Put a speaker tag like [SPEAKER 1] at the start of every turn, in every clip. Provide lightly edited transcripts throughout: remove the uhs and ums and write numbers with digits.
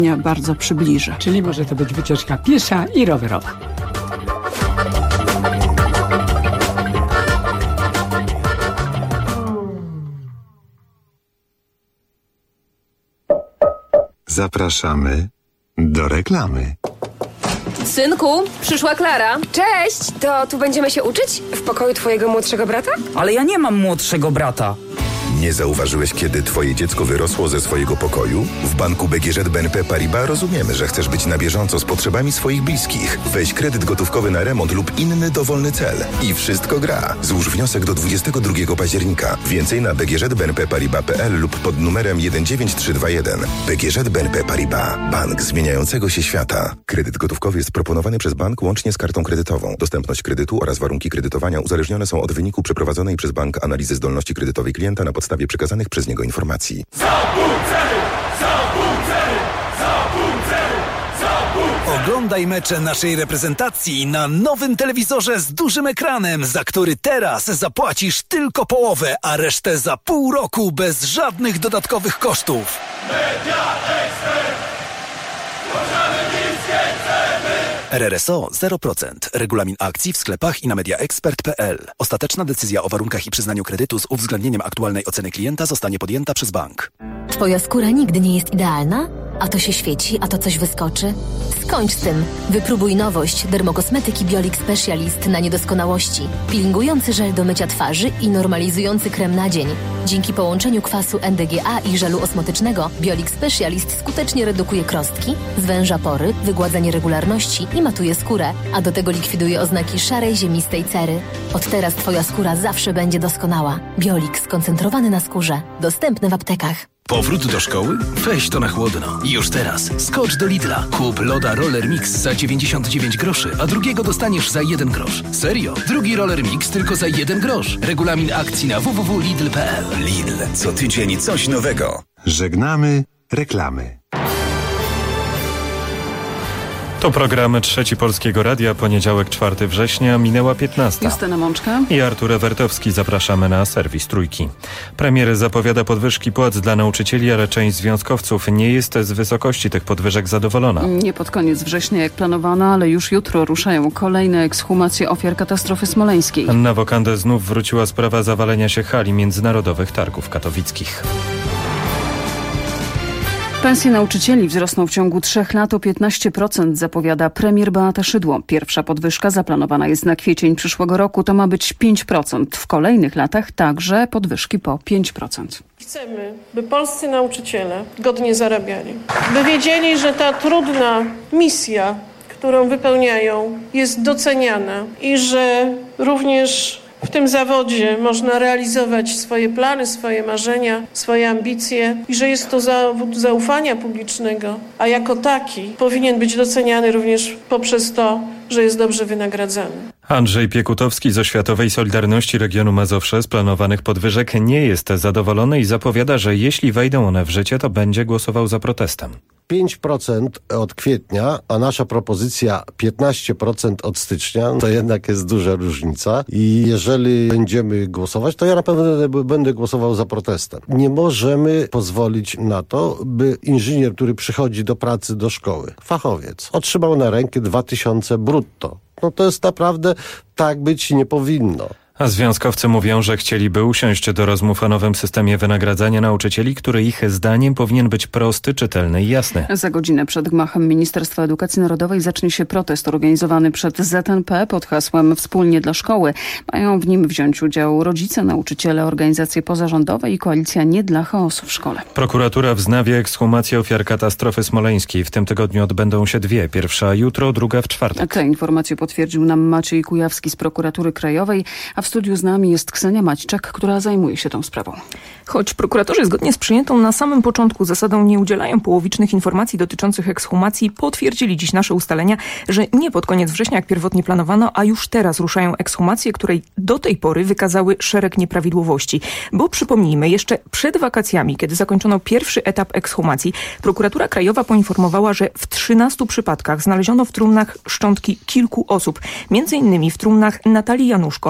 [SPEAKER 1] bardzo przybliża.
[SPEAKER 2] Czyli może to być wycieczka piesza i rowerowa.
[SPEAKER 3] Zapraszamy do reklamy.
[SPEAKER 4] Synku, przyszła Klara.
[SPEAKER 5] Cześć! To tu będziemy się uczyć? W pokoju twojego młodszego brata?
[SPEAKER 6] Ale ja nie mam młodszego brata.
[SPEAKER 7] Nie zauważyłeś, kiedy twoje dziecko wyrosło ze swojego pokoju? W banku BGŻ BNP Paribas rozumiemy, że chcesz być na bieżąco z potrzebami swoich bliskich. Weź kredyt gotówkowy na remont lub inny dowolny cel. I wszystko gra. Złóż wniosek do 22 października. Więcej na bgżbnpparibas.pl lub pod numerem 19321. BGŻ BNP Paribas. Bank zmieniającego się świata. Kredyt gotówkowy jest proponowany przez bank łącznie z kartą kredytową. Dostępność kredytu oraz warunki kredytowania uzależnione są od wyniku przeprowadzonej przez bank analizy zdolności kredytowej klienta na podstawie przekazanych przez niego informacji.
[SPEAKER 8] Oglądaj mecze naszej reprezentacji na nowym telewizorze z dużym ekranem, za który teraz zapłacisz tylko połowę, a resztę za pół roku bez żadnych dodatkowych kosztów. RRSO 0%. Regulamin akcji w sklepach i na mediaexpert.pl. Ostateczna decyzja o warunkach i przyznaniu kredytu z uwzględnieniem aktualnej oceny klienta zostanie podjęta przez bank.
[SPEAKER 9] Twoja skóra nigdy nie jest idealna? A to się świeci, a to coś wyskoczy? Skończ z tym. Wypróbuj nowość dermokosmetyki Biolix Specialist na niedoskonałości. Peelingujący żel do mycia twarzy i normalizujący krem na dzień. Dzięki połączeniu kwasu NDGA i żelu osmotycznego Biolix Specialist skutecznie redukuje krostki, zwęża pory, wygładza nieregularności i matuje skórę, a do tego likwiduje oznaki szarej, ziemistej cery. Od teraz twoja skóra zawsze będzie doskonała. Biolix skoncentrowany na skórze. Dostępny w aptekach.
[SPEAKER 8] Powrót do szkoły? Weź to na chłodno. Już teraz. Skocz do Lidla. Kup loda Roller Mix za 99 groszy, a drugiego dostaniesz za 1 grosz. Serio? Drugi Roller Mix tylko za 1 grosz. Regulamin akcji na www.lidl.pl.
[SPEAKER 7] Lidl. Co tydzień coś nowego.
[SPEAKER 3] Żegnamy reklamy.
[SPEAKER 10] To program Trzeci Polskiego Radia, poniedziałek 4 września, minęła 15.
[SPEAKER 1] Justyna Mączka
[SPEAKER 10] I Artur Ewertowski. Zapraszamy na serwis Trójki. Premier zapowiada podwyżki płac dla nauczycieli, ale część związkowców nie jest z wysokości tych podwyżek zadowolona.
[SPEAKER 1] Nie pod koniec września jak planowano, ale już jutro ruszają kolejne ekshumacje ofiar katastrofy smoleńskiej.
[SPEAKER 10] Na wokandę znów wróciła sprawa zawalenia się hali Międzynarodowych Targów Katowickich.
[SPEAKER 1] Pensje nauczycieli wzrosną w ciągu 3 lat o 15%, zapowiada premier Beata Szydło. Pierwsza podwyżka zaplanowana jest na kwiecień przyszłego roku, to ma być 5%. W kolejnych latach także podwyżki po 5%.
[SPEAKER 11] Chcemy, by polscy nauczyciele godnie zarabiali, by wiedzieli, że ta trudna misja, którą wypełniają, jest doceniana i że również w tym zawodzie można realizować swoje plany, swoje marzenia, swoje ambicje i że jest to zawód zaufania publicznego, a jako taki powinien być doceniany również poprzez to, że jest dobrze wynagradzany.
[SPEAKER 10] Andrzej Piekutowski z Oświatowej Solidarności Regionu Mazowsze z planowanych podwyżek nie jest zadowolony i zapowiada, że jeśli wejdą one w życie, to będzie głosował za protestem.
[SPEAKER 12] 5% od kwietnia, a nasza propozycja 15% od stycznia, to jednak jest duża różnica i jeżeli będziemy głosować, to ja na pewno będę głosował za protestem. Nie możemy pozwolić na to, by inżynier, który przychodzi do pracy do szkoły, fachowiec, otrzymał na rękę 2000 brutto. No to jest naprawdę, tak być nie powinno.
[SPEAKER 10] A związkowcy mówią, że chcieliby usiąść do rozmów o nowym systemie wynagradzania nauczycieli, który ich zdaniem powinien być prosty, czytelny i jasny.
[SPEAKER 1] Za godzinę przed gmachem Ministerstwa Edukacji Narodowej zacznie się protest organizowany przez ZNP pod hasłem Wspólnie dla szkoły. Mają w nim wziąć udział rodzice, nauczyciele, organizacje pozarządowe i koalicja Nie dla chaosu w szkole.
[SPEAKER 10] Prokuratura wznawia ekshumację ofiar katastrofy smoleńskiej. W tym tygodniu odbędą się dwie. Pierwsza jutro, druga w czwartek.
[SPEAKER 1] Te informacje potwierdził nam Maciej Kujawski z Prokuratury Krajowej, a w studiu z nami jest Ksenia Maćczak, która zajmuje się tą sprawą.
[SPEAKER 13] Choć prokuratorzy zgodnie z przyjętą na samym początku zasadą nie udzielają połowicznych informacji dotyczących ekshumacji, potwierdzili dziś nasze ustalenia, że nie pod koniec września, jak pierwotnie planowano, a już teraz ruszają ekshumacje, które do tej pory wykazały szereg nieprawidłowości. Bo przypomnijmy, jeszcze przed wakacjami, kiedy zakończono pierwszy etap ekshumacji, prokuratura krajowa poinformowała, że w 13 przypadkach znaleziono w trumnach szczątki kilku osób. Między innymi w trumnach Natalii Januszko, Aleksandry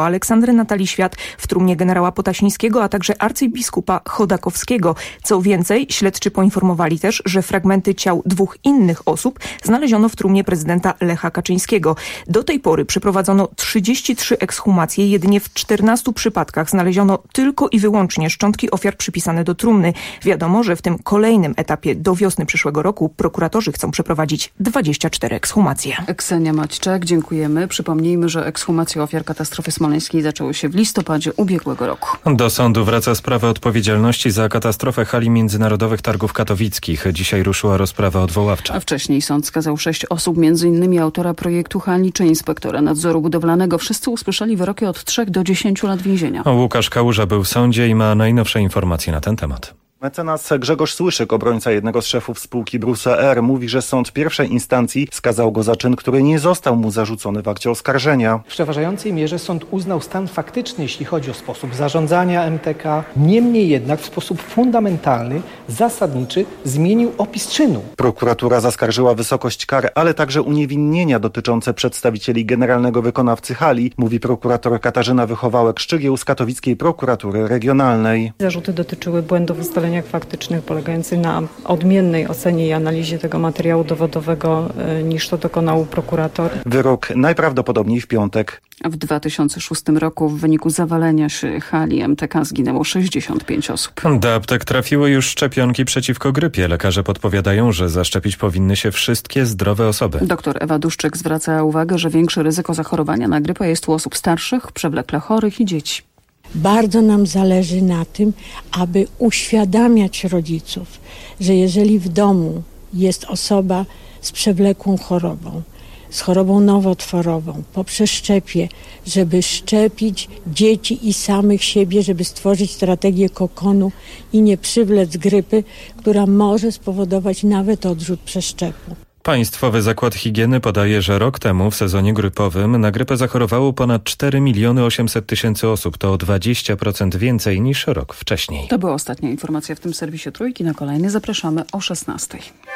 [SPEAKER 13] prenatali Świat w trumnie generała Potasińskiego, a także arcybiskupa Chodakowskiego. Co więcej, śledczy poinformowali też, że fragmenty ciał 2 innych osób znaleziono w trumnie prezydenta Lecha Kaczyńskiego. Do tej pory przeprowadzono 33 ekshumacje, jedynie w 14 przypadkach znaleziono tylko i wyłącznie szczątki ofiar przypisane do trumny. Wiadomo, że w tym kolejnym etapie do wiosny przyszłego roku prokuratorzy chcą przeprowadzić 24 ekshumacje.
[SPEAKER 1] Ksenia Maćczak, dziękujemy. Przypomnijmy, że ekshumacje ofiar katastrofy smoleńskiej zaczęły się w listopadzie ubiegłego roku.
[SPEAKER 10] Do sądu wraca sprawa odpowiedzialności za katastrofę hali międzynarodowych targów katowickich. Dzisiaj ruszyła rozprawa odwoławcza.
[SPEAKER 1] A wcześniej sąd skazał 6 osób, m.in. autora projektu hali czy inspektora nadzoru budowlanego. Wszyscy usłyszeli wyroki od 3 do 10 lat więzienia.
[SPEAKER 10] Łukasz Kałuża był w sądzie i ma najnowsze informacje na ten temat.
[SPEAKER 14] Mecenas Grzegorz Słyszyk, obrońca jednego z szefów spółki Brusa Air, mówi, że sąd pierwszej instancji skazał go za czyn, który nie został mu zarzucony w akcie oskarżenia.
[SPEAKER 15] W przeważającej mierze sąd uznał stan faktyczny, jeśli chodzi o sposób zarządzania MTK. Niemniej jednak w sposób fundamentalny, zasadniczy zmienił opis czynu.
[SPEAKER 14] Prokuratura zaskarżyła wysokość kar, ale także uniewinnienia dotyczące przedstawicieli generalnego wykonawcy hali, mówi prokurator Katarzyna Wychowałek-Szczygieł z katowickiej prokuratury regionalnej.
[SPEAKER 16] Zarzuty dotyczyły błędów w ustaleniach faktycznych polegających na odmiennej ocenie i analizie tego materiału dowodowego niż to dokonał prokurator.
[SPEAKER 14] Wyrok najprawdopodobniej w piątek.
[SPEAKER 1] W 2006 roku w wyniku zawalenia się hali MTK zginęło 65 osób.
[SPEAKER 10] Do aptek trafiły już szczepionki przeciwko grypie. Lekarze podpowiadają, że zaszczepić powinny się wszystkie zdrowe osoby.
[SPEAKER 1] Doktor Ewa Duszczyk zwraca uwagę, że większe ryzyko zachorowania na grypę jest u osób starszych, przewlekle chorych i dzieci.
[SPEAKER 17] Bardzo nam zależy na tym, aby uświadamiać rodziców, że jeżeli w domu jest osoba z przewlekłą chorobą, z chorobą nowotworową, po przeszczepie, żeby szczepić dzieci i samych siebie, żeby stworzyć strategię kokonu i nie przywlec grypy, która może spowodować nawet odrzut przeszczepu.
[SPEAKER 10] Państwowy Zakład Higieny podaje, że rok temu w sezonie grypowym na grypę zachorowało ponad 4 800 000 osób. To o 20% więcej niż rok wcześniej.
[SPEAKER 1] To była ostatnia informacja w tym serwisie Trójki. Na kolejny zapraszamy o 16:00.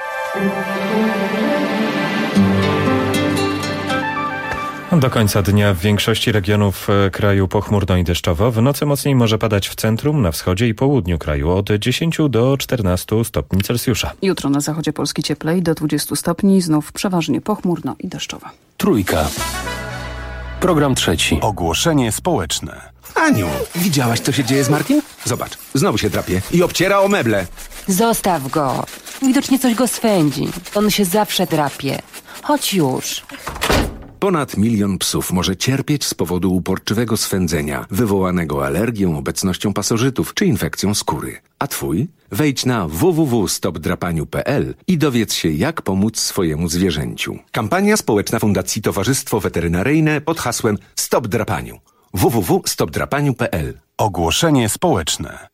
[SPEAKER 10] Do końca dnia w większości regionów kraju pochmurno i deszczowo. W nocy mocniej może padać w centrum, na wschodzie i południu kraju od 10 do 14 stopni Celsjusza.
[SPEAKER 1] Jutro na zachodzie Polski cieplej do 20 stopni, znów przeważnie pochmurno i deszczowo.
[SPEAKER 8] Trójka. Program trzeci.
[SPEAKER 18] Ogłoszenie społeczne.
[SPEAKER 19] Aniu, widziałaś, co się dzieje z Martim? Zobacz, znowu się drapie i obciera o meble.
[SPEAKER 20] Zostaw go. Widocznie coś go swędzi. On się zawsze drapie. Chodź już.
[SPEAKER 19] Ponad 1 milion psów może cierpieć z powodu uporczywego swędzenia, wywołanego alergią, obecnością pasożytów czy infekcją skóry. A twój? Wejdź na www.stopdrapaniu.pl i dowiedz się, jak pomóc swojemu zwierzęciu. Kampania społeczna Fundacji Towarzystwo Weterynaryjne pod hasłem Stop Drapaniu. www.stopdrapaniu.pl.
[SPEAKER 18] Ogłoszenie społeczne.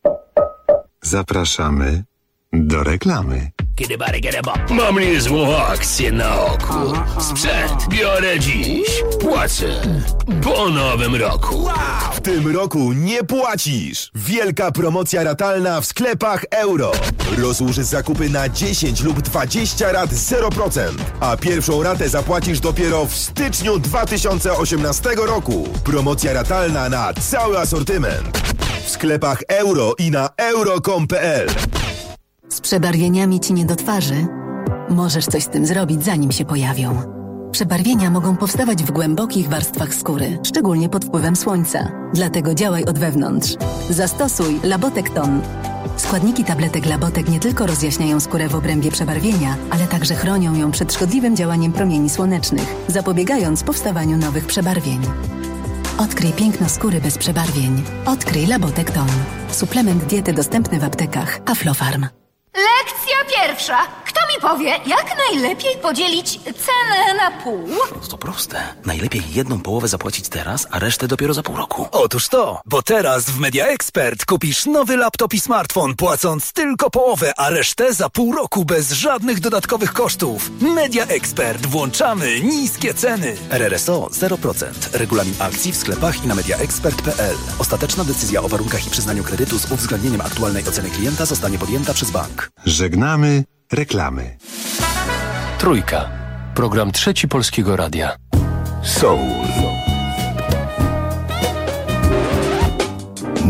[SPEAKER 3] Zapraszamy do reklamy.
[SPEAKER 8] Mam niezłą akcję na oku. Sprzęt biorę dziś. Płacę po nowym roku.
[SPEAKER 21] W tym roku nie płacisz! Wielka promocja ratalna w sklepach Euro. Rozłóż zakupy na 10 lub 20 rat 0%, a pierwszą ratę zapłacisz dopiero w styczniu 2018 roku. Promocja ratalna na cały asortyment. W sklepach Euro i na euro.com.pl.
[SPEAKER 22] Z przebarwieniami ci nie do twarzy? Możesz coś z tym zrobić, zanim się pojawią. Przebarwienia mogą powstawać w głębokich warstwach skóry, szczególnie pod wpływem słońca. Dlatego działaj od wewnątrz. Zastosuj Labotek-Ton. Składniki tabletek Labotek nie tylko rozjaśniają skórę w obrębie przebarwienia, ale także chronią ją przed szkodliwym działaniem promieni słonecznych, zapobiegając powstawaniu nowych przebarwień. Odkryj piękno skóry bez przebarwień. Odkryj Labotek-Ton. Suplement diety dostępny w aptekach Aflofarm.
[SPEAKER 23] Lekcja pierwsza. Kto mi powie, jak najlepiej podzielić cenę na pół?
[SPEAKER 24] To proste. Najlepiej jedną połowę zapłacić teraz, a resztę dopiero za pół roku.
[SPEAKER 25] Otóż to, bo teraz w Media Expert kupisz nowy laptop i smartfon, płacąc tylko połowę, a resztę za pół roku bez żadnych dodatkowych kosztów. Media Expert. Włączamy niskie ceny.
[SPEAKER 24] RRSO 0%. Regulamin akcji w sklepach i na mediaexpert.pl. Ostateczna decyzja o warunkach i przyznaniu kredytu z uwzględnieniem aktualnej oceny klienta zostanie podjęta przez bank.
[SPEAKER 3] Żegnamy reklamy.
[SPEAKER 8] Trójka. Program trzeci Polskiego Radia.
[SPEAKER 18] Soul.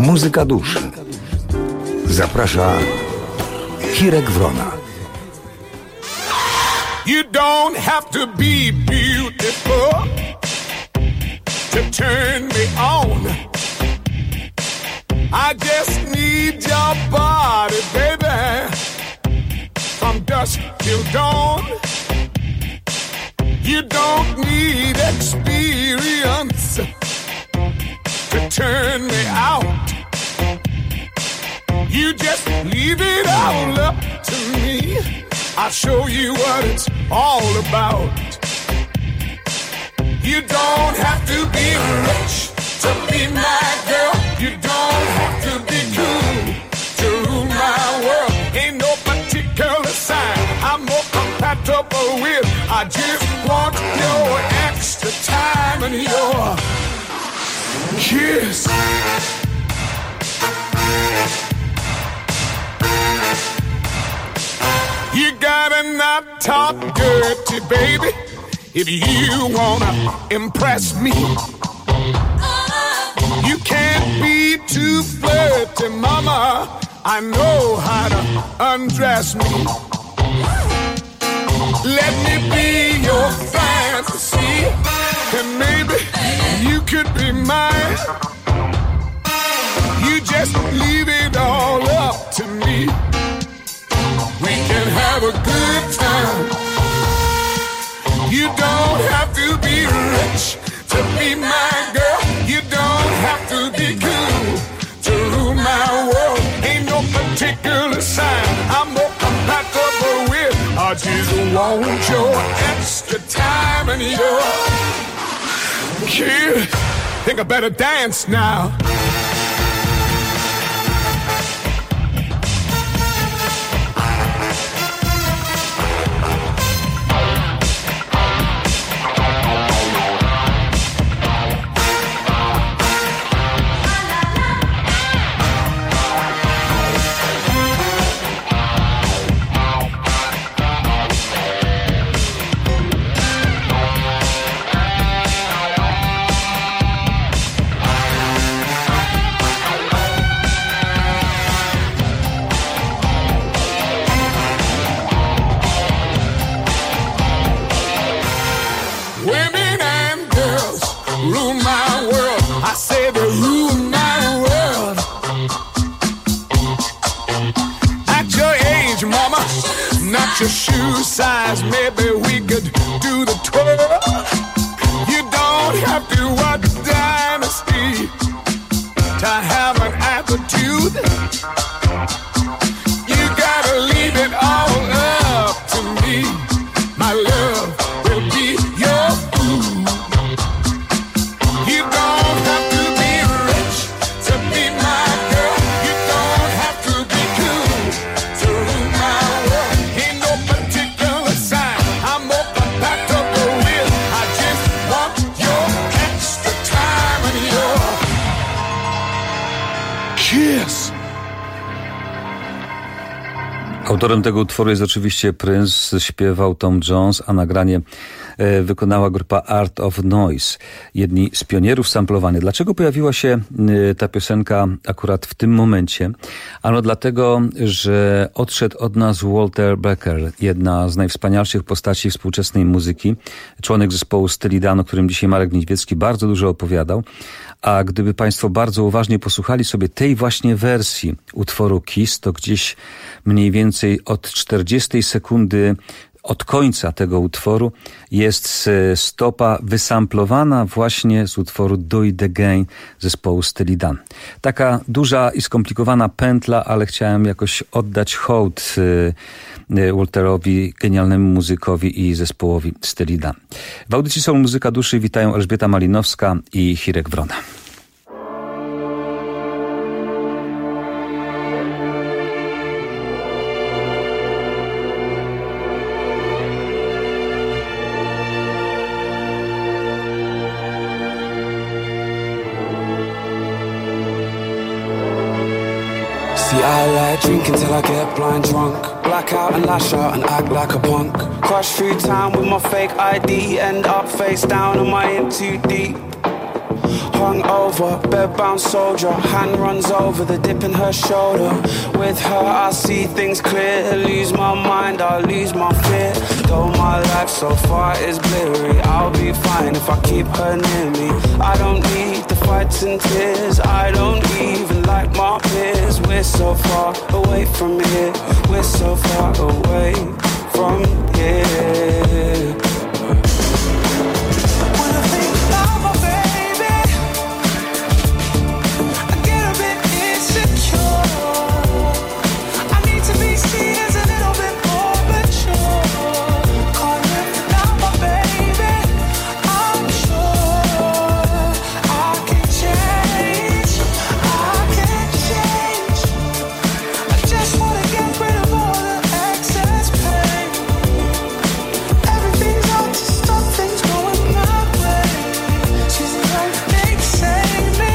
[SPEAKER 2] Muzyka duszy. Zaprasza Hirek Wrona.
[SPEAKER 4] You don't have to be beautiful to turn me on. I just need your body, baby, from dusk till dawn. You don't need experience to turn me out. You just leave it all up to me. I'll show you what it's all about. You don't have to be rich to be my girl. You don't have to be cool to rule my world. Ain't no particular sign I'm more compatible with. I just want your extra time and your kiss. You gotta not talk dirty, baby, if you wanna impress me. You can't be too flirty, mama. I know how to undress me. Let me be your fantasy, and maybe you could be mine. You just leave it all up to me. We can have a good time. You don't have to be rich to be my girl. You don't have to be cool to rule my world. Ain't no particular sign I'm more compatible with. I just want your extra time and your kiss. Think I better dance now. Your shoe size, maybe we could do the twirl. You don't have to watch Dynasty to have an attitude. You gotta leave it all up to me. My love will be your food. You don't have to be rich to be my girl. You don't have to be cool to rule my world. Ain't no particular sign I'm more compatible with. I just want your extra time and your kiss.
[SPEAKER 5] Autorem tego utworu jest oczywiście Prince, śpiewał Tom Jones, a nagranie wykonała grupa Art of Noise, jedni z pionierów samplowania. Dlaczego pojawiła się ta piosenka akurat w tym momencie? Ano dlatego, że odszedł od nas Walter Becker, jedna z najwspanialszych postaci współczesnej muzyki, członek zespołu Steely Dan, o którym dzisiaj Marek Niedźwiecki bardzo dużo opowiadał. A gdyby Państwo bardzo uważnie posłuchali sobie tej właśnie wersji utworu Kiss, to gdzieś mniej więcej od 40 sekundy od końca tego utworu jest stopa wysamplowana właśnie z utworu Do It Again zespołu Steely Dan. Taka duża i skomplikowana pętla, ale chciałem jakoś oddać hołd Walterowi, genialnemu muzykowi i zespołowi Steely Dan. W audycji Soul Muzyka Duszy witają Elżbieta Malinowska i Hirek Wrona.
[SPEAKER 6] See, I like drinking till I get blind drunk. Black out and lash out and act like a punk. Crush through town with my fake ID. End up face down, am I in too deep? hungover, bedbound soldier. Hand runs over the dip in her shoulder. With her I see things clear. Lose my mind, I lose my fear. Though my life so far is blurry, I'll be fine if I keep her near me. I don't need the fights and tears, I don't even like my peers. We're so far away from here, we're so far away from here. When I think about my baby, I get a bit insecure. I need to be seen as a little bit more mature. Can't live without my baby. I'm sure I can change. I can change. I just wanna get rid of all the excess pain. Everything's out to stop things going my way. She's the only thing saving me.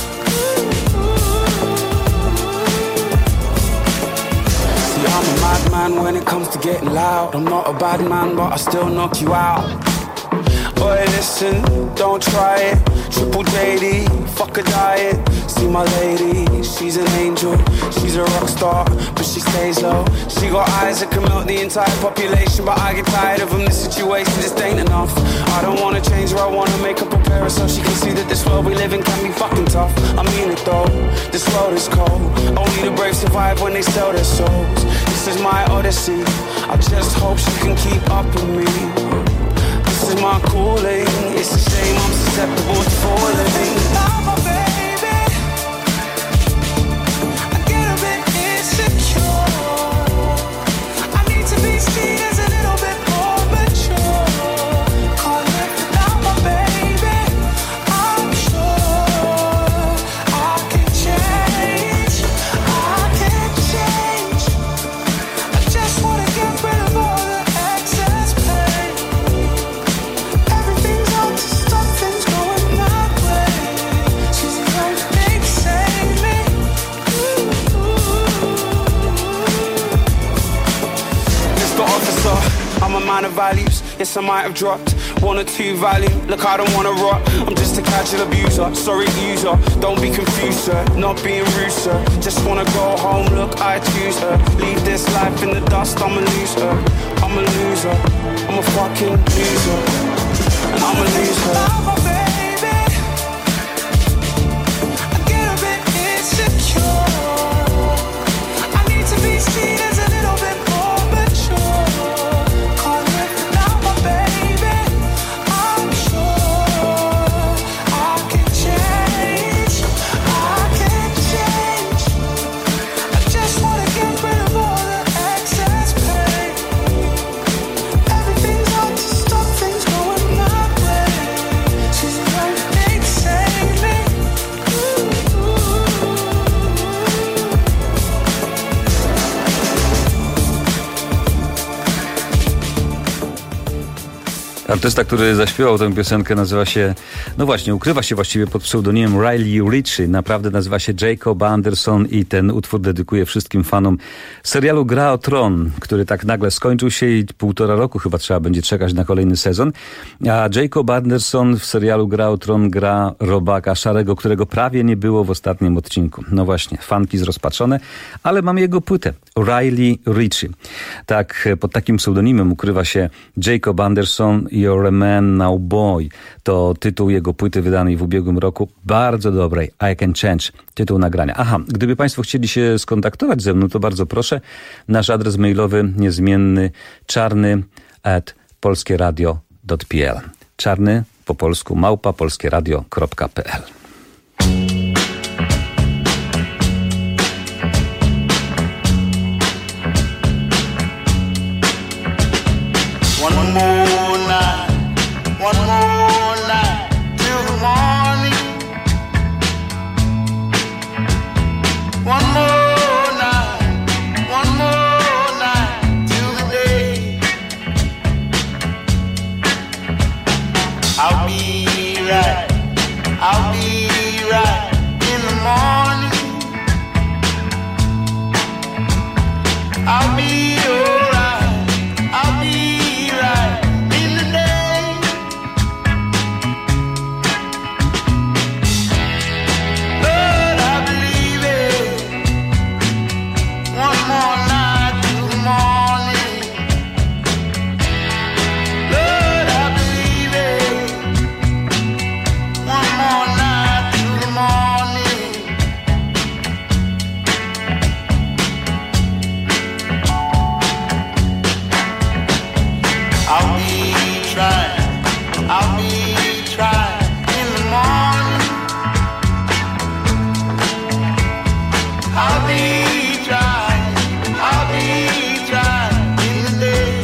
[SPEAKER 6] See, I'm a madman when it comes to getting loud. I'm not a bad man, but I still knock you out. Boy, listen, don't try it. Triple JD, fuck a diet. See my lady, she's an angel. She's a rock star, but she stays low. She got eyes that can melt the entire population, but I get tired of them. This situation just ain't enough. I don't wanna change her, I wanna make her prepare her so she can see that this world we live in can be fucking tough. I mean it though, this world is cold. Only the brave survive when they sell their souls. This is my odyssey, I just hope she can keep up with me. This is my calling. It's a shame I'm susceptible to falling. My baby, I get a bit insecure. I need to be seen as a little bit more mature. Can't live without my baby. I'm sure I can change. I can change. I just wanna get rid of all the excess pain. Everything's out to stop things going my way. She's the only thing saving me. Mr. Officer, I'm a man of values. Yes, I might have dropped 1 or 2 volume. Look, I don't wanna rot. I'm just a casual abuser. Sorry, user. Don't be confused, sir. Not being rude, sir. Just wanna go home. Look, I choose her. Leave this life in the dust. I'm a loser. I'm a loser. I'm a fucking loser. And I'm a loser. My baby, I get a bit insecure. I need to be seen as a little bit more mature. Can't live without my baby. I'm sure I can change. I can change. I just wanna get rid of all the excess pain. Everything's out to stop things going my way. She's the only thing saving me.
[SPEAKER 5] Artysta, który zaśpiewał tę piosenkę, nazywa się, no właśnie, ukrywa się właściwie pod pseudonimem Riley Ritchie. Naprawdę nazywa się Jacob Anderson i ten utwór dedykuje wszystkim fanom serialu Gra o Tron, który tak nagle skończył się i 1,5 roku chyba trzeba będzie czekać na kolejny sezon. A Jacob Anderson w serialu Gra o Tron gra robaka szarego, którego prawie nie było w ostatnim odcinku. No właśnie, fanki zrozpaczone, ale mamy jego płytę. Riley Ritchie. Tak, pod takim pseudonimem ukrywa się Jacob Anderson. You're a Man Now Boy. To tytuł jego płyty wydanej w ubiegłym roku. Bardzo dobrej. I Can Change. Tytuł nagrania. Aha, gdyby Państwo chcieli się skontaktować ze mną, to bardzo proszę. Nasz adres mailowy niezmienny czarny@polskieradio.pl. Czarny po polsku @polskieradio.pl.
[SPEAKER 7] One more night till the morning. One more night till the day. I'll be right in the morning. I'll be alright, I'll be right in the day. I'll be trying, I'll be trying in the morning. I'll be trying, I'll be trying in the day.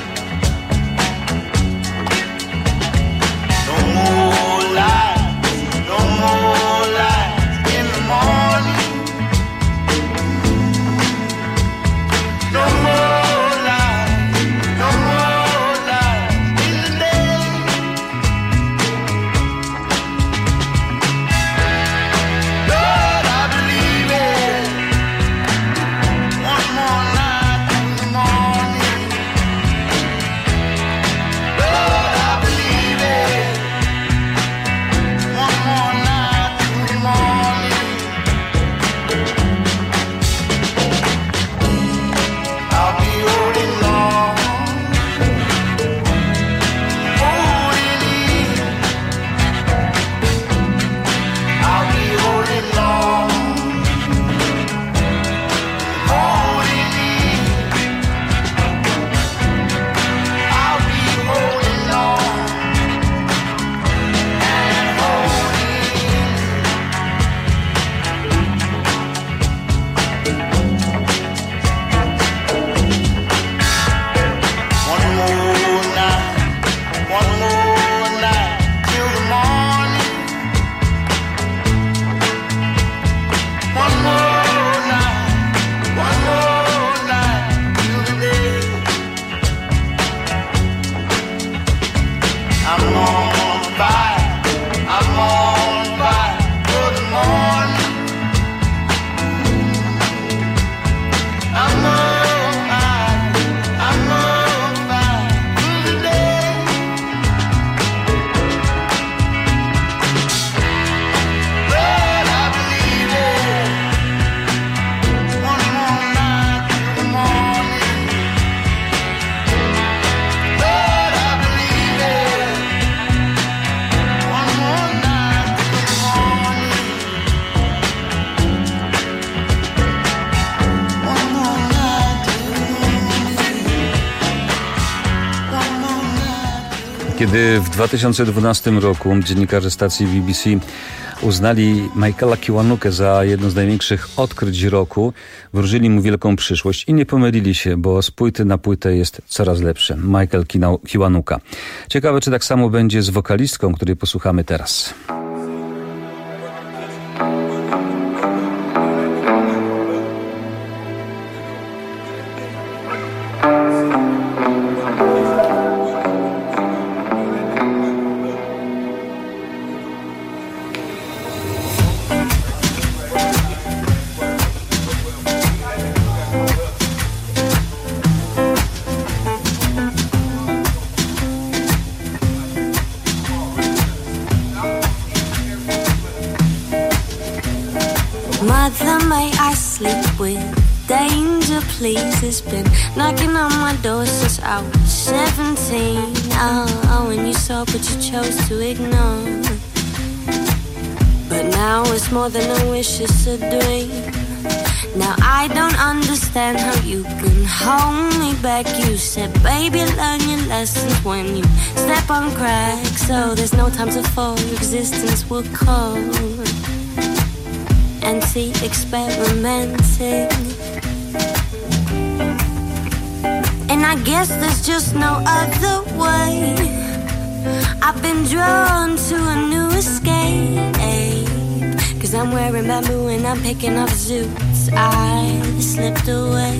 [SPEAKER 7] No more lies, no more lies in the morning. No more lies, no more lies in the day. Lord, I believe it. One more night in the morning. Lord, I believe it. One more night in the morning. I'll be holding on, holding in. I'll be holding on, holding in. I'll be holding on and holding one more night till the morning. One more night till the day. I'm on fire for the morning. I'm on fire for the day. Lord, I believe it. One more night till the morning. Lord, I believe it. One more night till the morning. One more night till the morning. One more night.
[SPEAKER 5] Kiedy w 2012 roku dziennikarze stacji BBC uznali Michaela Kiwanukę za jedno z największych odkryć roku, wróżyli mu wielką przyszłość i nie pomylili się, bo z płyty na płytę jest coraz lepszy. Michael Kiwanuka. Ciekawe, czy tak samo będzie z wokalistką, której posłuchamy teraz.
[SPEAKER 9] Mother, may I sleep with danger, please? It's been knocking on my door since I was 17. Oh, when you saw, but you chose to ignore. But now it's more than a wish, it's a dream. Now I don't understand how you can hold me back. You said, baby, learn your lessons when you step on cracks. So there's no time to fall, existence will call. Anti-experimenting. And I guess there's just no other way. I've been drawn to a new escape. 'Cause I'm wearing bamboo and I'm picking up zoots. I slipped away.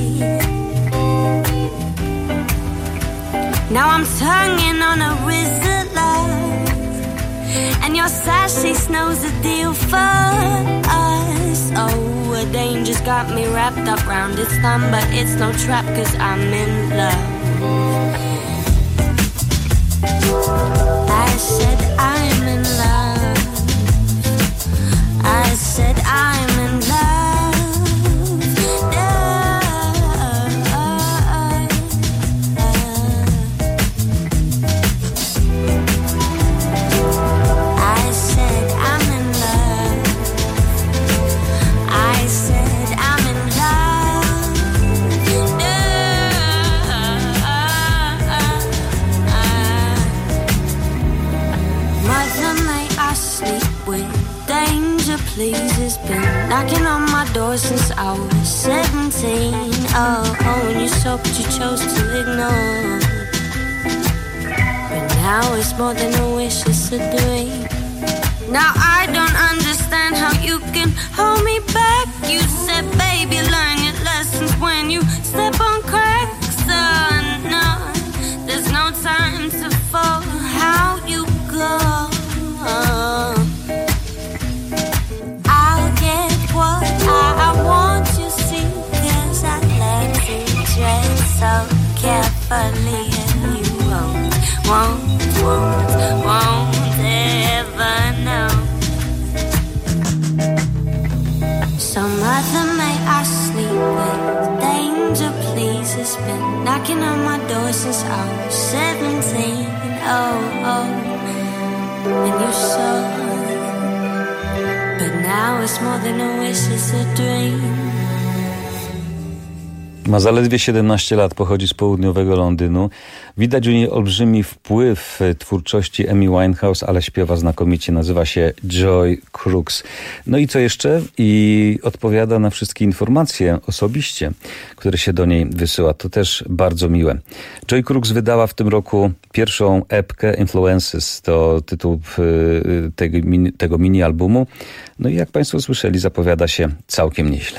[SPEAKER 9] Now I'm tonguing on a Rizzler, and your sassy snow's a deal for us. Oh, a danger's got me wrapped up round its thumb, but it's no trap 'cause I'm in love. I said I'm in love. I said I'm in love. please has been knocking on my door since I was 17. Oh, and you saw but you chose to ignore. But now it's more than a wish, it's a dream. Now I don't understand how you can hold me back. You said, baby, learn your lessons when you step on cracks. No, there's no time to fall. How you go? I'll get what I want, you see, 'cause I like to dress so carefully, and you won't ever know. Some other may I sleep with. Danger, please, has been knocking on my door since I was 17. Oh, and you saw. But now it's more than a wish, it's a dream.
[SPEAKER 5] Ma zaledwie 17 lat, pochodzi z południowego Londynu. Widać u niej olbrzymi wpływ twórczości Amy Winehouse, ale śpiewa znakomicie. Nazywa się Joy Crooks. No i co jeszcze? I odpowiada na wszystkie informacje osobiście, które się do niej wysyła. To też bardzo miłe. Joy Crooks wydała w tym roku pierwszą epkę Influences. To tytuł tego mini-albumu. No i jak Państwo słyszeli, zapowiada się całkiem nieźle.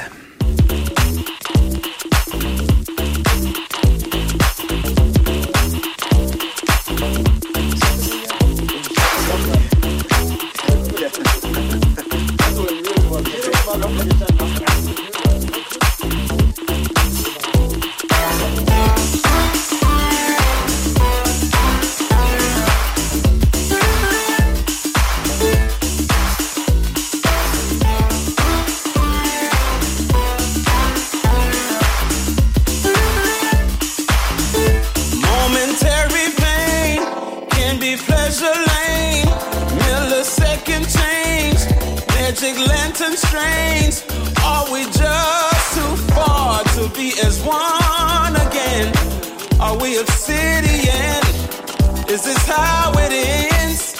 [SPEAKER 6] Lantern strains. Are we just too far to be as one again? Are we obsidian? Is this how it ends?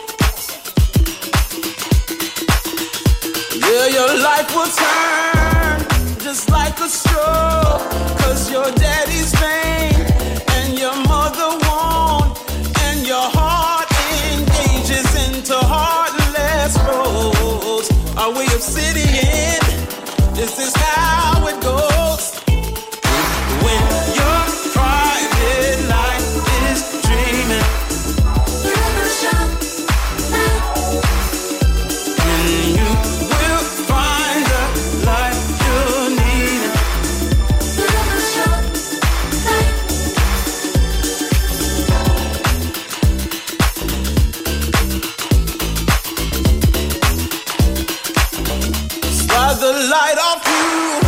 [SPEAKER 6] Yeah, your life will turn just like a straw, 'cause your daddy's vain and your mother won't, and your heart engages into heartless roads. Are we obsidian? Is this how it goes? When your private life is dreaming, when you will find the life you need. Slide the light off you.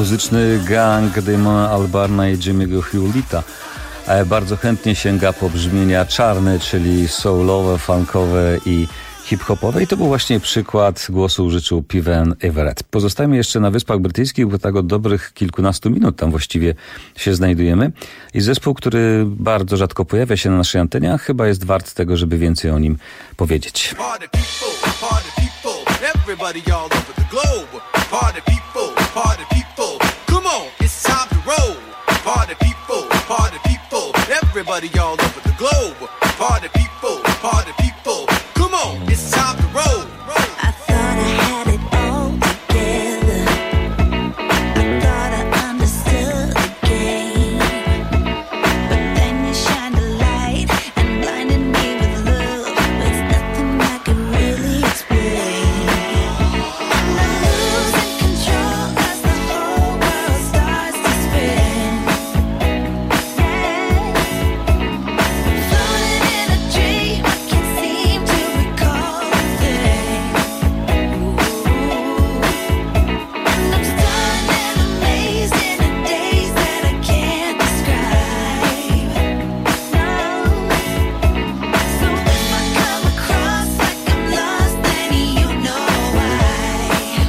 [SPEAKER 5] muzyczny gang Damona Albarna i Jimmy'ego Hewletta bardzo chętnie sięga po brzmienia czarne, czyli soulowe, funkowe i hip-hopowe. I to był właśnie przykład głosu użyczył Piven Everett. Pozostajemy jeszcze na Wyspach Brytyjskich, bo tak od dobrych kilkunastu minut tam właściwie się znajdujemy. I zespół, który bardzo rzadko pojawia się na naszej antenie, a chyba jest wart tego, żeby więcej o nim powiedzieć.
[SPEAKER 11] Everybody all over the globe. Party people, party people. Come on, it's time to roll.
[SPEAKER 9] I thought I had it all together. I thought I understood the game. But then you shined a light and blinded me with love. It's nothing I can really explain. And I'm losing control as the whole world starts to spin. Floating in a dream, I can't seem to recall a thing. And I'm stunned and amazed in the days that I can't describe. No. So if I come across like I'm lost, then you know why.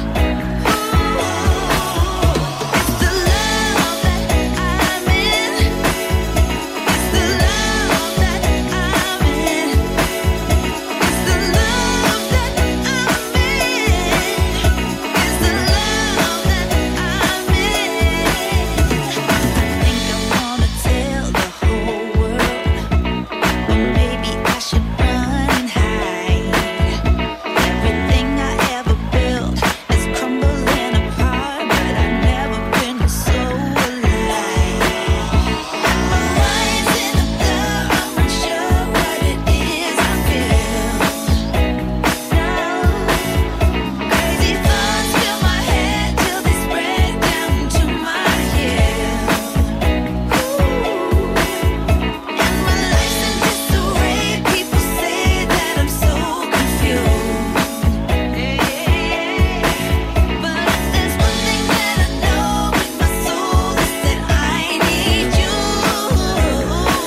[SPEAKER 9] It's the love that I'm in. It's the love that I'm in. It's the love that I'm in. It's the love that I'm in. I think I wanna tell the whole world, or maybe I should run and hide. Everything I ever built is crumbling apart, but I've never been so alive. And my mind's in a blur, I'm not sure what it is I feel. Crazy thoughts fill my head till they spread down to my heel. And my life's in disarray. People say that I'm so confused. But if there's one thing that I know in my soul is that I need you. And the love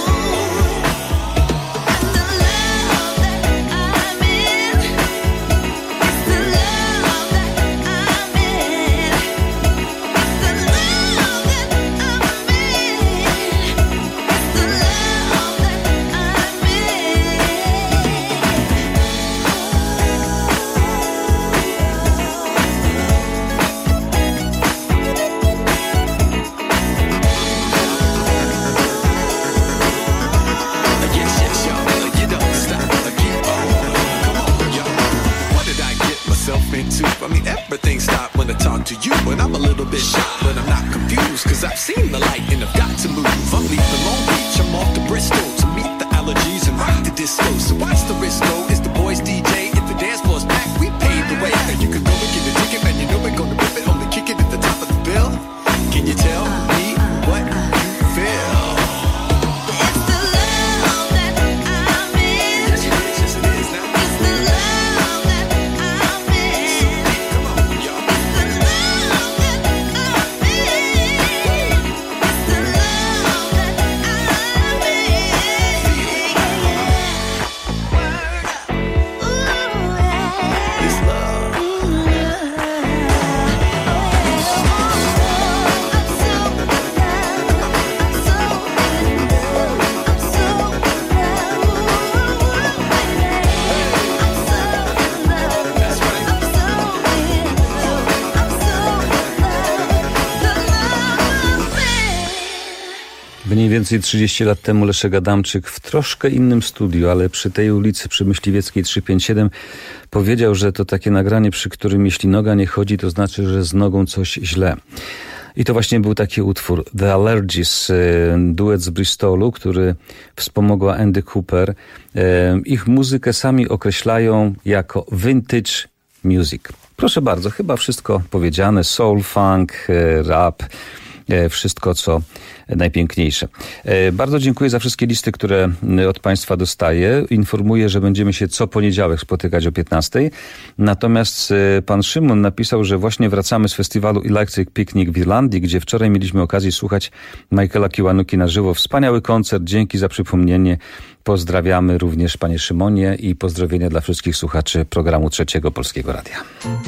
[SPEAKER 9] that I'm in is the love that I'm in. It's the love that I'm in. It's the love
[SPEAKER 11] Yes, y'all, you don't stop. Keep on. Come on, y'all. What did I get myself into? I mean, everything stopped when I talk to you. And I'm a little bit shocked, but I'm not confused. Cause I've seen the light and I've got to move. I'm leaving Long Beach, I'm off to Bristol to meet the allergies and rock the disco. So watch the wrist go. It's the boys DJ. If the dance floor's packed, we paved the way. And you can go and get a ticket, man. You know we're gonna rip it. Only kick it at the top of the bill. Can you tell me what you feel?
[SPEAKER 9] It's the love that I'm in.
[SPEAKER 11] Yes, it is now.
[SPEAKER 9] It's the love that I'm in.
[SPEAKER 11] Come on, y'all.
[SPEAKER 9] It's the love that I'm in. It's the love that I'm in. Word up. Ooh, yeah.
[SPEAKER 11] This love.
[SPEAKER 5] Mniej więcej 30 lat temu Leszek Adamczyk w troszkę innym studiu, ale przy tej ulicy, przy Myśliwieckiej 357 powiedział, że to takie nagranie, przy którym jeśli noga nie chodzi, to znaczy, że z nogą coś źle. I to właśnie był taki utwór The Allergies, duet z Bristolu, który wspomogła Andy Cooper. Ich muzykę sami określają jako vintage music. Proszę bardzo, chyba wszystko powiedziane. Soul, funk, rap, wszystko, co najpiękniejsze. Bardzo dziękuję za wszystkie listy, które od Państwa dostaję. Informuję, że będziemy się co poniedziałek spotykać o 15:00. Natomiast pan Szymon napisał, że właśnie wracamy z festiwalu Electric Picnic w Irlandii, gdzie wczoraj mieliśmy okazję słuchać Michaela Kiwanuki na żywo. Wspaniały koncert, dzięki za przypomnienie. Pozdrawiamy również panie Szymonie i pozdrowienia dla wszystkich słuchaczy programu Trzeciego Polskiego Radia.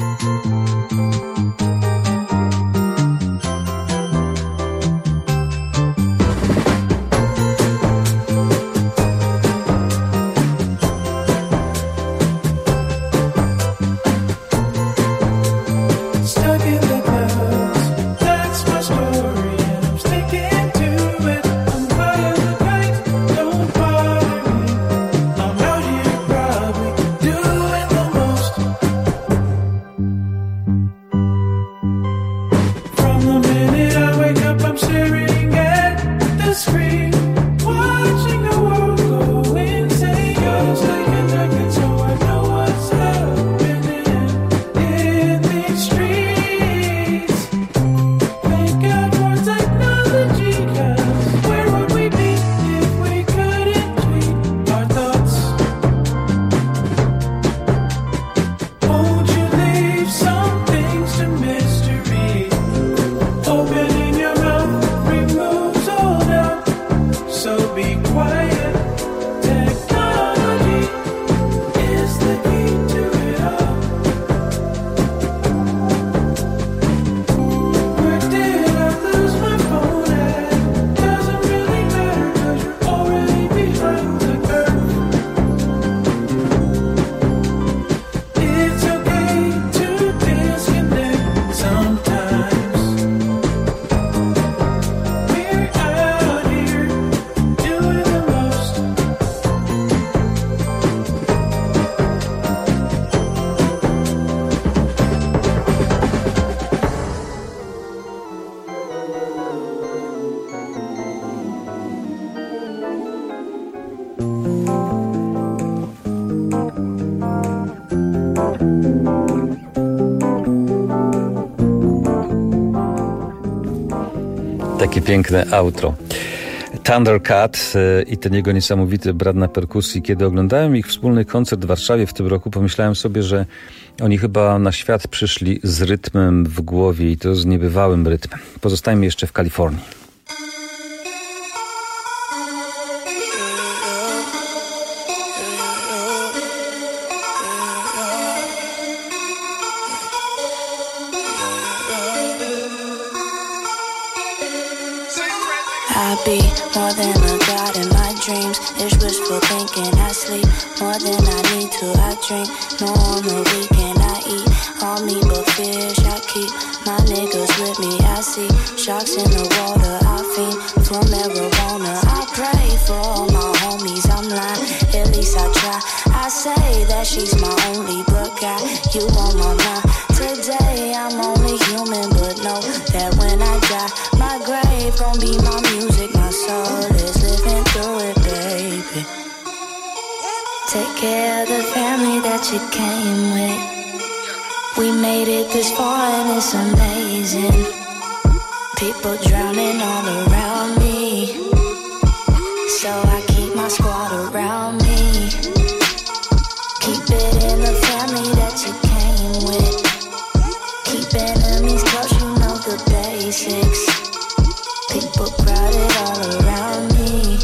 [SPEAKER 5] Takie piękne outro. Thundercat i ten jego niesamowity brat na perkusji. Kiedy oglądałem ich wspólny koncert w Warszawie w tym roku, pomyślałem sobie, że oni chyba na świat przyszli z rytmem w głowie i to z niebywałym rytmem. Pozostajmy jeszcze w Kalifornii.
[SPEAKER 9] I be more than a god in my dreams. It's wishful thinking. I sleep more than I need to. I drink no on the weekend. I eat all meat but fish. I keep my niggas with me. I see sharks in the water. I fiend for marijuana. I pray for all my homies. I'm lying, at least I try. I say that she's my only but got you on my mind. Today I'm only human, but know that when I die, my grave gon' be my music. My soul is living through it, baby. Take care of the family that you came with. We made it this far and it's amazing. People drowning all around me, so I keep my squad around me. Keep it in the family that you came with. Keep enemies close, you know the basics. People crowded all around me.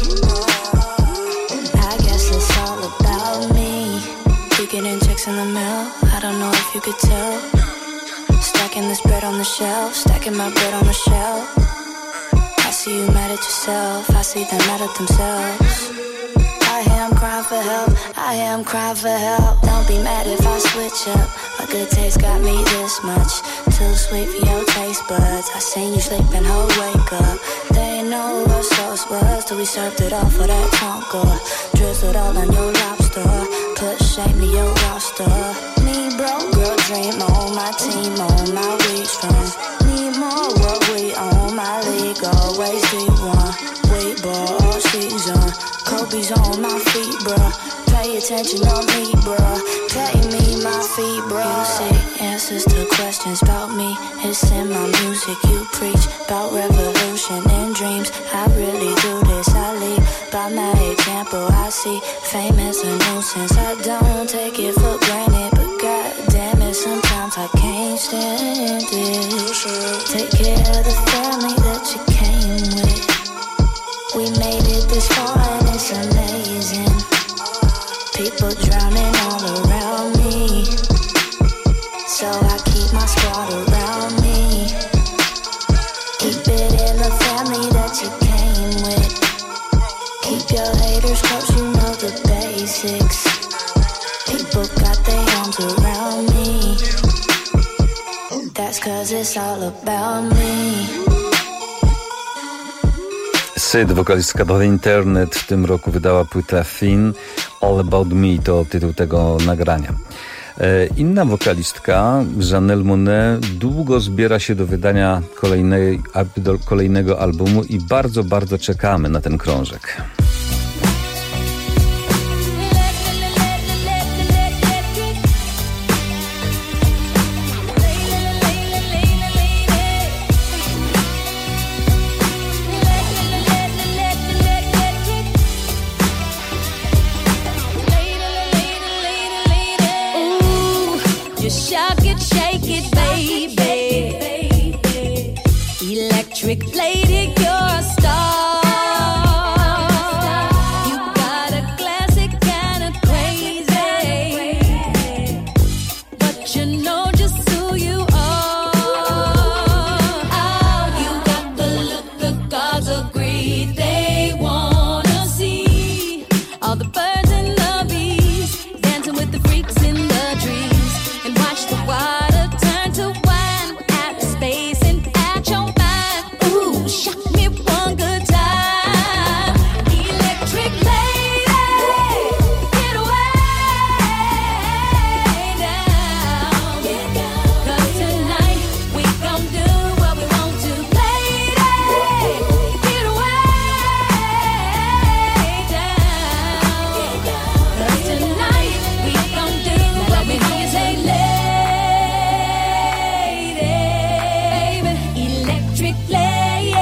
[SPEAKER 9] I guess it's all about me. You getting checks in the mail? I don't know if you could tell. Stacking this bread on the shelf, stacking my bread on the shelf. I see you mad at yourself, I see them mad at themselves. I hear I'm crying for help, I hear I'm crying for help. Don't be mad if I switch up. My good taste got me this much. Too sweet for your taste buds. I seen you sleeping, ho, wake up. They ain't know what sauce was till we served it all for that Tonka. Drizzled all on your lobster, put shame to your roster. Me broke, girl, dream on my team, on my weed strong. Need more what we own. my league, always D1. We ball all season. Kobe's on my feet, bruh. Pay attention on me, bruh. Pay me my fee, bruh. You see answers to questions about me. It's in my music. You preach about revolution and dreams. I really do this. I lead by my example. I see fame as a nuisance. I don't take it for granted, but god damn it, sometimes I can't stand it. Take care of the family that you came with. We made it this far and it's amazing. People drowning all around me, so I keep my squad around me. Keep it in the family that you came with. Keep your haters close, you know the basics. People got their arms around me. That's 'cause it's all about me.
[SPEAKER 5] Syd, wokalistka Bawę Internet, w tym roku wydała płytę Thin, All About Me, to tytuł tego nagrania. Inna wokalistka, Janelle Monáe, długo zbiera się do wydania kolejnego albumu i bardzo, bardzo czekamy na ten krążek.
[SPEAKER 12] Electric lady, you're a star. You got a classic kind of crazy, but you know just who you are. Oh, you got the look the gods agree they wanna see. All the birds and the bees dancing with the freaks in the trees, and watch the water turn to wine at the space and at your mind. Shock me one good time. Electric lady, get way down. 'Cause tonight we gon' do what we want to. Lady, get way down. 'Cause tonight we gon' do what we want to. Say lady, electric lady.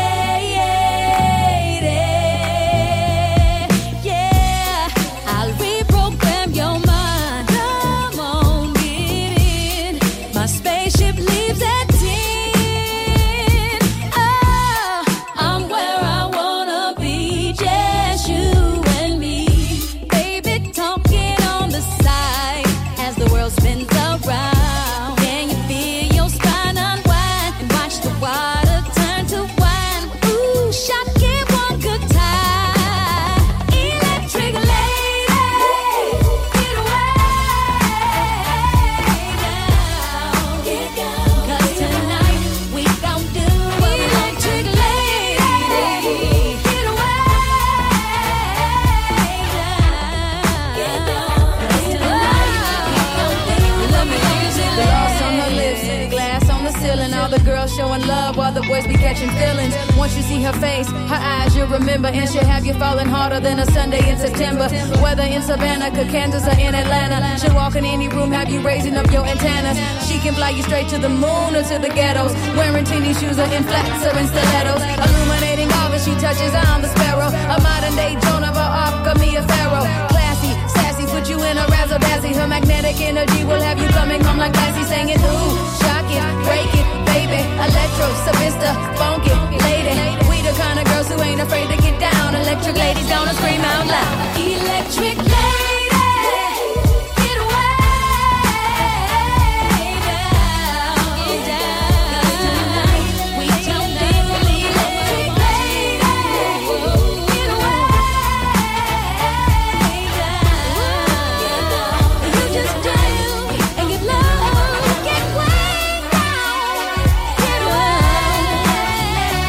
[SPEAKER 13] Showing love while the boys be catching feelings. Once you see her face, her eyes you'll remember, and she'll have you falling harder than a Sunday in September. Whether in Savannah, Kansas, or in Atlanta, she'll walk in any room, have you raising up your antennas. She can fly you straight to the moon or to the ghettos, wearing teeny shoes or in flats or in stilettos. Illuminating all that she touches, I'm the sparrow, a modern day Joan of Arc, or Mia Farrow. Classy, sassy, put you in a razzle-dazzle. Her magnetic energy will have you coming home like Lassie, singing, ooh, shock it, break it, baby, electro, savista, funky, lady. We the kind of girls who ain't afraid to get down. Electric ladies gonna scream out loud. Electric lady, get way down. 'Cause tonight we don't need electric lady, get way down. You just do, and you love, get way down.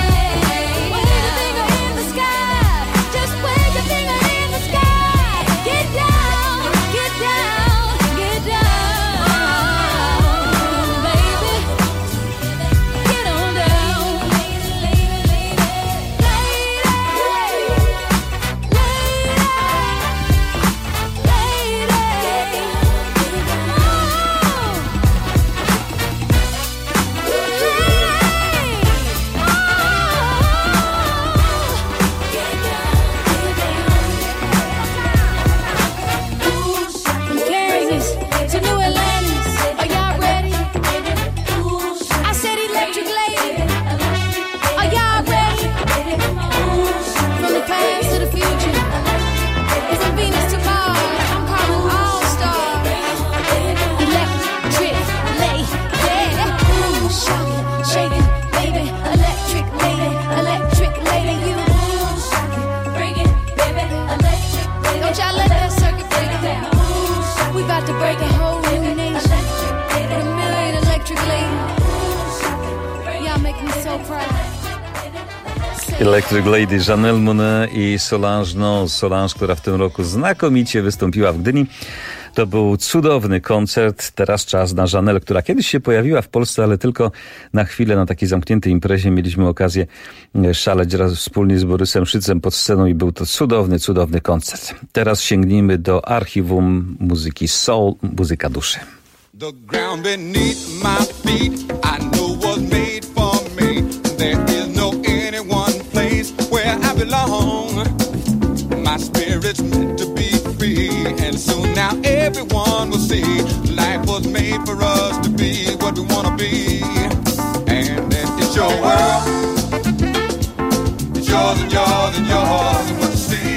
[SPEAKER 5] Electric Lady, Janelle Monáe i Solange Knowles. Solange, która w tym roku znakomicie wystąpiła w Gdyni. To był cudowny koncert. Teraz czas na Janelle, która kiedyś się pojawiła w Polsce, ale tylko na chwilę na takiej zamkniętej imprezie. Mieliśmy okazję szaleć raz wspólnie z Borysem Szycem pod sceną i był to cudowny koncert. Teraz sięgnijmy do archiwum muzyki soul, muzyka duszy.
[SPEAKER 4] The ground beneath my feet, I know was made for me. There is no any one place where I belong. My spirit's meant to be free, and soon now everyone will see life was made for us to be what we want to be. And then it's your world, it's yours and yours and yours, and what you see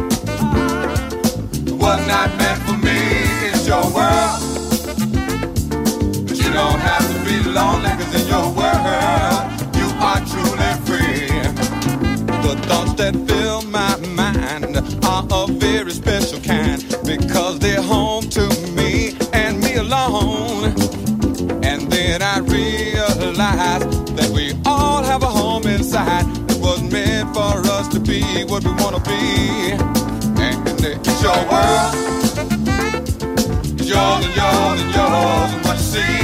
[SPEAKER 4] was not meant for me. It's your world, but you don't have to be lonely, 'cause in your world you are truly free. The thoughts that fill my mind are a very special kind, because they're home to me and me alone. And then I realize that we all have a home inside that was meant for us to be what we want to be. And it's your world, it's yours and yours and yours, and what you see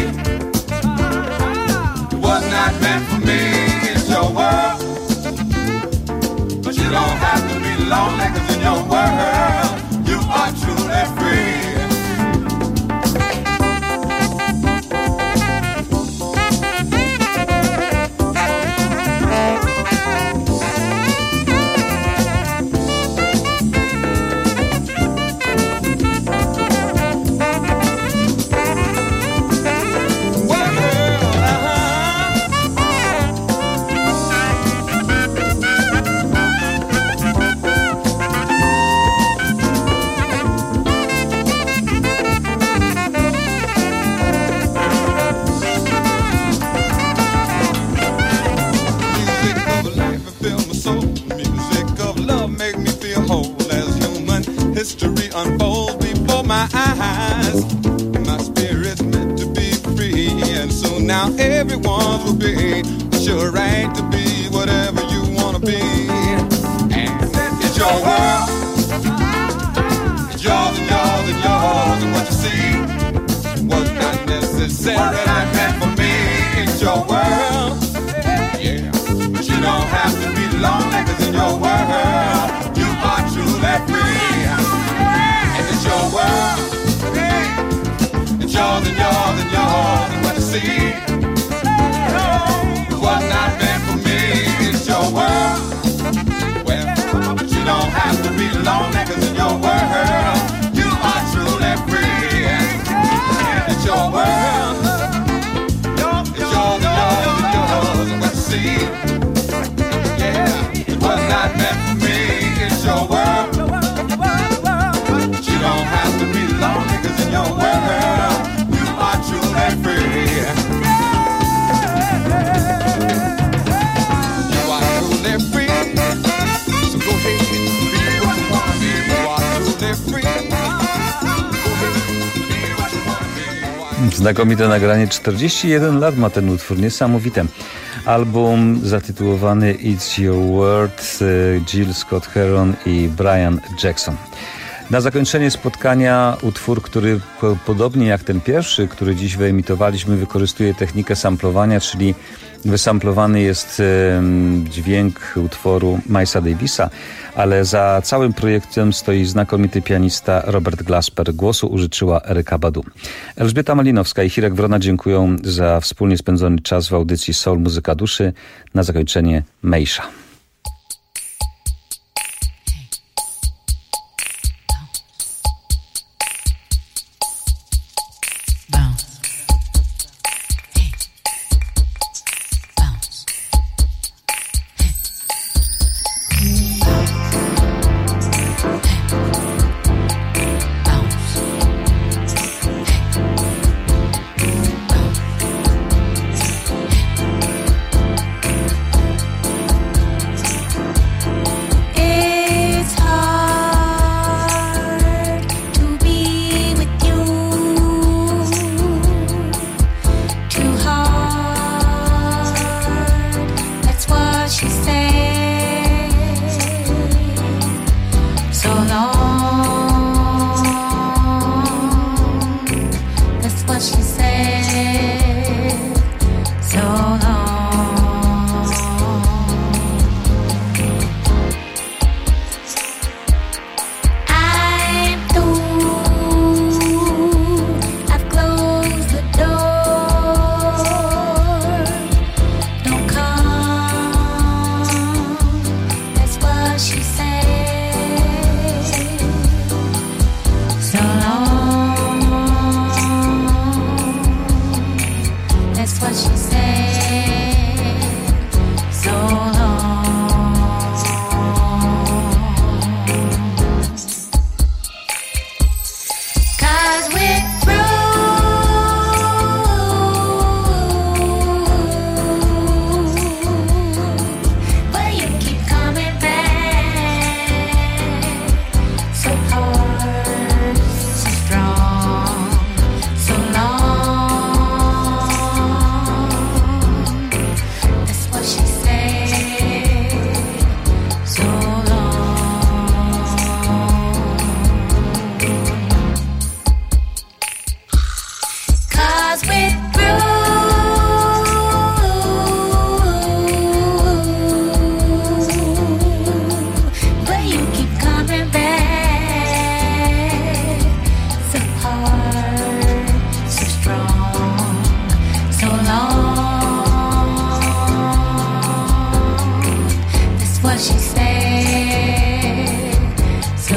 [SPEAKER 4] was not meant for me. It's your world, but you don't have to be lonely, 'cause in your world you are truly free. History unfolds before my eyes. My spirit's meant to be free, and soon now everyone will be sure right to be whatever you want to be. And it's your world, it's yours and yours and yours, and what you see was not necessarily meant for me. It's your world, yeah, but you don't have to be lonely, 'cause in your world you are truly free. It's your world, it's yours and yours and yours, and what you see was not meant for me. It's your world, well, but you don't have to be lonely, 'cause in your world you are truly free. It's your world, it's yours and yours and yours, and what you see, yeah, it was not meant for me. It's your world, don't have to be lonely, 'cause in your world you are truly free. You are truly free, so go ahead, be what you wanna be. You are truly free, go ahead, be what you wanna be.
[SPEAKER 5] Znakomite nagranie, 41 lat ma ten utwór, niesamowite. Album zatytułowany It's Your World, Jill Scott Heron i Brian Jackson. Na zakończenie spotkania utwór, który podobnie jak ten pierwszy, który dziś wyemitowaliśmy, wykorzystuje technikę samplowania, czyli wysamplowany jest dźwięk utworu Milesa Davisa, ale za całym projektem stoi znakomity pianista Robert Glasper. Głosu użyczyła Erykka Badu. Elżbieta Malinowska i Hirek Wrona dziękują za wspólnie spędzony czas w audycji Soul Muzyka Duszy. Na zakończenie Mejsza.
[SPEAKER 12] what she said. So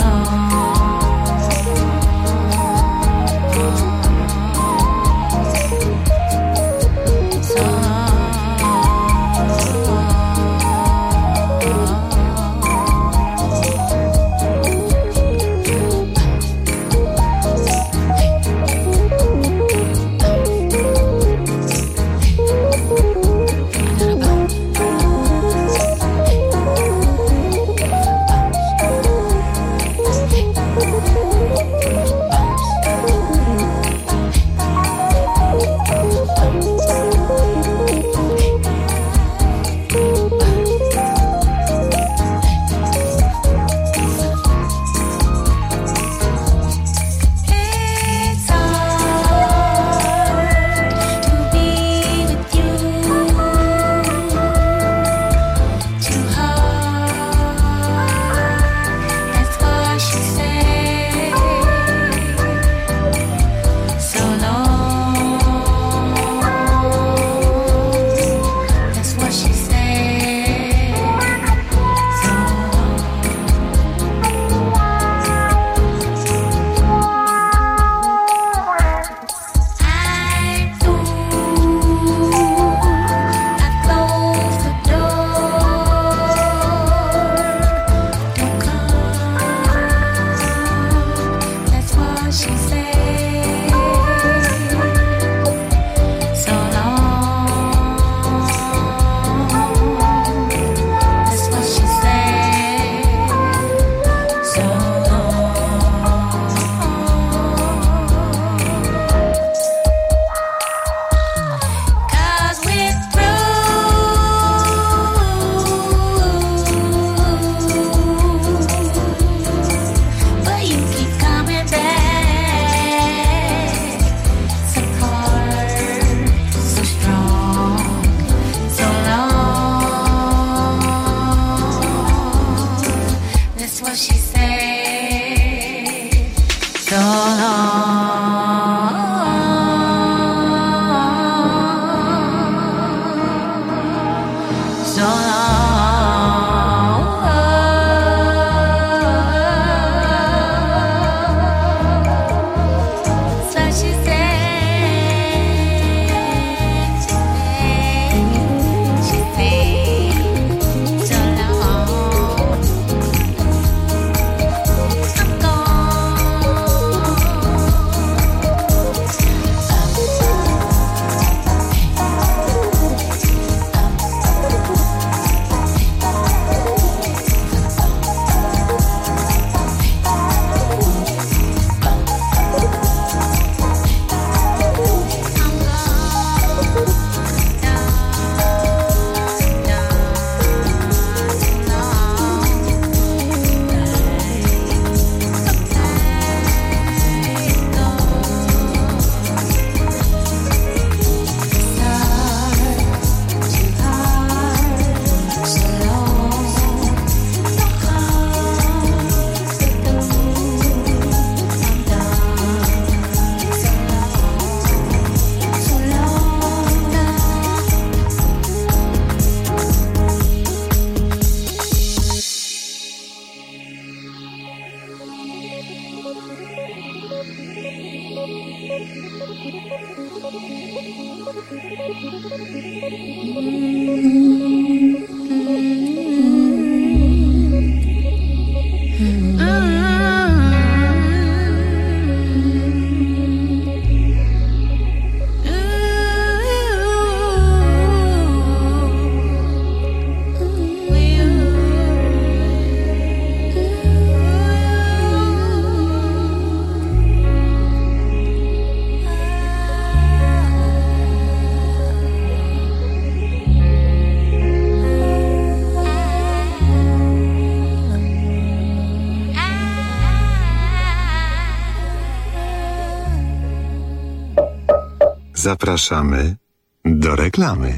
[SPEAKER 3] Zapraszamy do reklamy.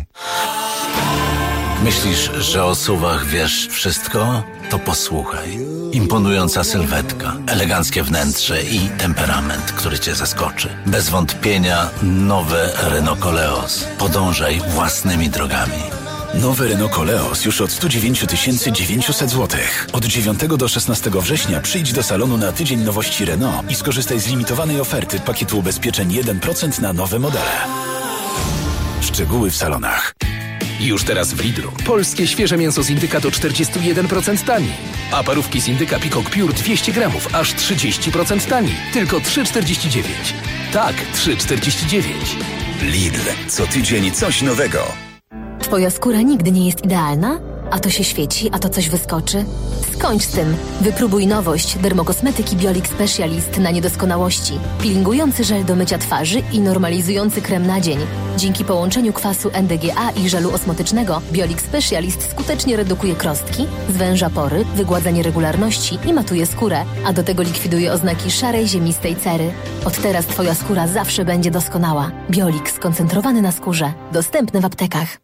[SPEAKER 10] Myślisz, że o SUV-ach wiesz wszystko? To posłuchaj. Imponująca sylwetka, eleganckie wnętrze i temperament, który cię zaskoczy. Bez wątpienia nowe Renault Koleos. Podążaj własnymi drogami.
[SPEAKER 8] Nowy Renault Koleos już od 109 900 zł. Od 9 do 16 września przyjdź do salonu na tydzień nowości Renault i skorzystaj z limitowanej oferty pakietu ubezpieczeń 1% na nowe modele. Szczegóły w salonach.
[SPEAKER 1] Już teraz w Lidlu. Polskie świeże mięso z indyka do 41% taniej. A parówki z indyka Peacock Pure 200 gramów aż 30% taniej. Tylko 3,49. Tak, 3,49.
[SPEAKER 14] Lidl. Co tydzień coś nowego.
[SPEAKER 15] Twoja skóra nigdy nie jest idealna? A to się świeci, a to coś wyskoczy? Skończ z tym. Wypróbuj nowość dermokosmetyki Biolix Specialist na niedoskonałości. Peelingujący żel do mycia twarzy i normalizujący krem na dzień. Dzięki połączeniu kwasu NDGA i żelu osmotycznego Biolix Specialist skutecznie redukuje krostki, zwęża pory, wygładza nieregularności i matuje skórę, a do tego likwiduje oznaki szarej, ziemistej cery. Od teraz Twoja skóra zawsze będzie doskonała. Biolix skoncentrowany na skórze. Dostępny w aptekach.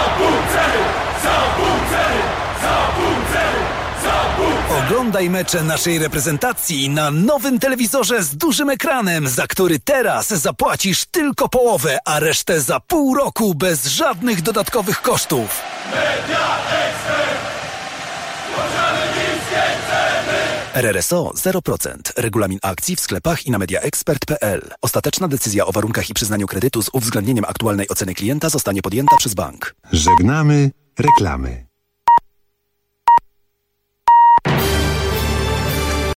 [SPEAKER 25] Oglądaj mecze naszej reprezentacji na nowym telewizorze z dużym ekranem, za który teraz zapłacisz tylko połowę, a resztę za pół roku bez żadnych dodatkowych kosztów. RRSO 0%. Regulamin akcji w sklepach i na mediaexpert.pl. Ostateczna decyzja o warunkach i przyznaniu kredytu z uwzględnieniem aktualnej oceny klienta zostanie podjęta przez bank.
[SPEAKER 3] Żegnamy reklamy.